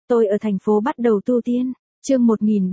Tôi ở thành phố bắt đầu tu tiên. Chương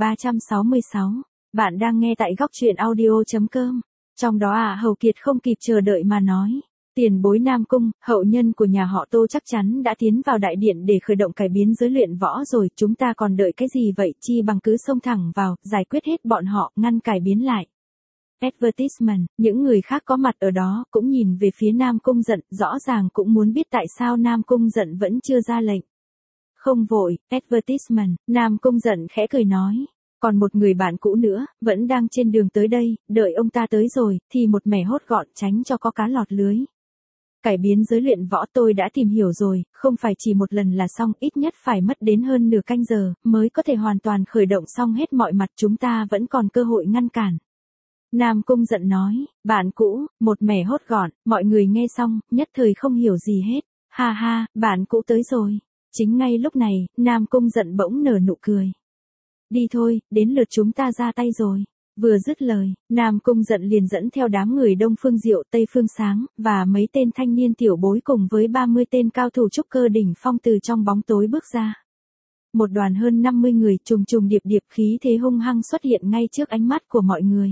1366. Bạn đang nghe tại góc truyện audio.com. Trong đó Hầu Kiệt không kịp chờ đợi mà nói. Tiền bối Nam Cung, hậu nhân của nhà họ Tô chắc chắn đã tiến vào đại điện để khởi động cải biến giới luyện võ rồi. Chúng ta còn đợi cái gì vậy, chi bằng cứ xông thẳng vào, giải quyết hết bọn họ, ngăn cải biến lại. Advertisement, những người khác có mặt ở đó cũng nhìn về phía Nam Cung Giận, rõ ràng cũng muốn biết tại sao Nam Cung Giận vẫn chưa ra lệnh. Không vội, advertisement, Nam Cung Giận khẽ cười nói. Còn một người bạn cũ nữa, vẫn đang trên đường tới đây, đợi ông ta tới rồi, thì một mẻ hốt gọn tránh cho có cá lọt lưới. Cải biến giới luyện võ tôi đã tìm hiểu rồi, không phải chỉ một lần là xong, ít nhất phải mất đến hơn nửa canh giờ, mới có thể hoàn toàn khởi động xong hết mọi mặt, chúng ta vẫn còn cơ hội ngăn cản. Nam Cung Giận nói, bạn cũ, một mẻ hốt gọn, mọi người nghe xong, nhất thời không hiểu gì hết. Ha ha, bạn cũ tới rồi. Chính ngay lúc này, Nam Cung Giận bỗng nở nụ cười. Đi thôi, đến lượt chúng ta ra tay rồi. Vừa dứt lời, Nam Cung Giận liền dẫn theo đám người Đông Phương Diệu, Tây Phương Sáng, và mấy tên thanh niên tiểu bối cùng với 30 tên cao thủ trúc cơ đỉnh phong từ trong bóng tối bước ra. Một đoàn hơn 50 người trùng trùng điệp điệp, khí thế hung hăng xuất hiện ngay trước ánh mắt của mọi người.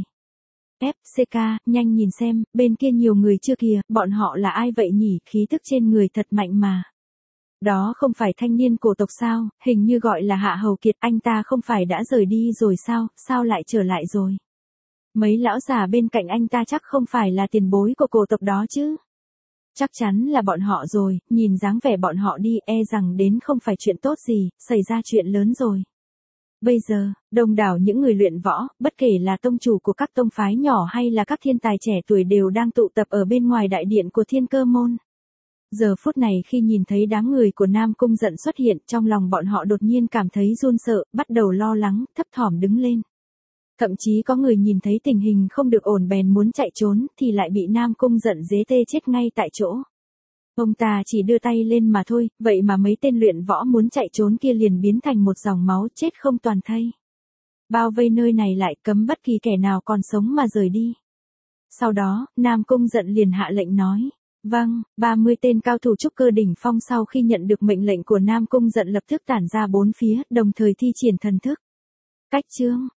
FCK, nhanh nhìn xem, bên kia nhiều người chưa kìa, bọn họ là ai vậy nhỉ, khí tức trên người thật mạnh mà. Đó không phải thanh niên cổ tộc sao, hình như gọi là Hạ Hầu Kiệt, anh ta không phải đã rời đi rồi sao lại trở lại rồi. Mấy lão già bên cạnh anh ta chắc không phải là tiền bối của cổ tộc đó chứ. Chắc chắn là bọn họ rồi, nhìn dáng vẻ bọn họ đi, e rằng đến không phải chuyện tốt gì, xảy ra chuyện lớn rồi. Bây giờ, đông đảo những người luyện võ, bất kể là tông chủ của các tông phái nhỏ hay là các thiên tài trẻ tuổi đều đang tụ tập ở bên ngoài đại điện của Thiên Cơ Môn. Giờ phút này khi nhìn thấy đám người của Nam Cung Giận xuất hiện, trong lòng bọn họ đột nhiên cảm thấy run sợ, bắt đầu lo lắng, thấp thỏm đứng lên. Thậm chí có người nhìn thấy tình hình không được ổn bèn muốn chạy trốn, thì lại bị Nam Cung Giận dế tê chết ngay tại chỗ. Ông ta chỉ đưa tay lên mà thôi, vậy mà mấy tên luyện võ muốn chạy trốn kia liền biến thành một dòng máu chết không toàn thây. Bao vây nơi này lại, cấm bất kỳ kẻ nào còn sống mà rời đi. Sau đó, Nam Cung Giận liền hạ lệnh nói. Vâng, 30 tên cao thủ trúc cơ đỉnh phong sau khi nhận được mệnh lệnh của Nam Cung Giận lập tức tản ra bốn phía, đồng thời thi triển thần thức. Cách chương,